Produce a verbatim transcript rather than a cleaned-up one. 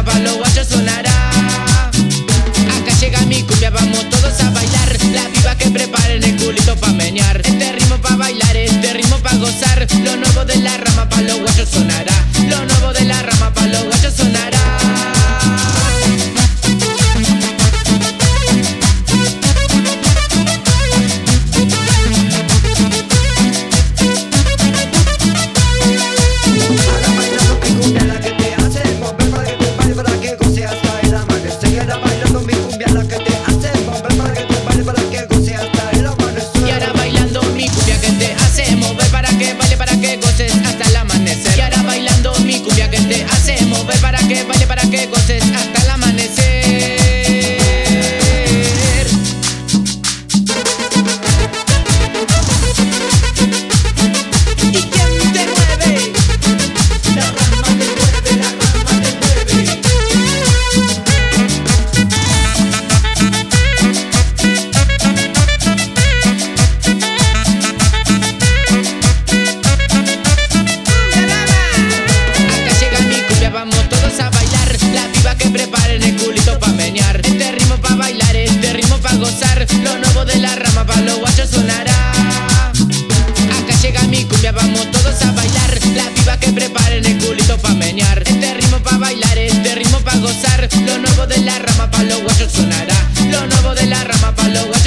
pa' los guachos sonará. Acá llega mi cumbia, vamos todos a bailar. La piba que preparen el culito pa' menear. Este ritmo pa' bailar, este ritmo pa' gozar. Lo nuevo de la rama pa' los guachos sonará. Lo nuevo de la rama pa' los guachos sonará. Que baile para que goces hasta el amanecer. ¿Y quién te mueve? La rama te mueve, la rama te mueve. Acá llega mi cumbia, vamos todos a bailar. La piba que preparen el culito pa' menear. Este ritmo pa' bailar, este ritmo pa' gozar. Lo nuevo de la rama pa' los guachos sonará. Acá llega mi cumbia, vamos todos a bailar. La piba que preparen el culito pa' menear. Este ritmo pa' bailar, este ritmo pa' gozar. Lo nuevo de la rama pa' los guachos sonará. Lo nuevo de la rama pa' los guachos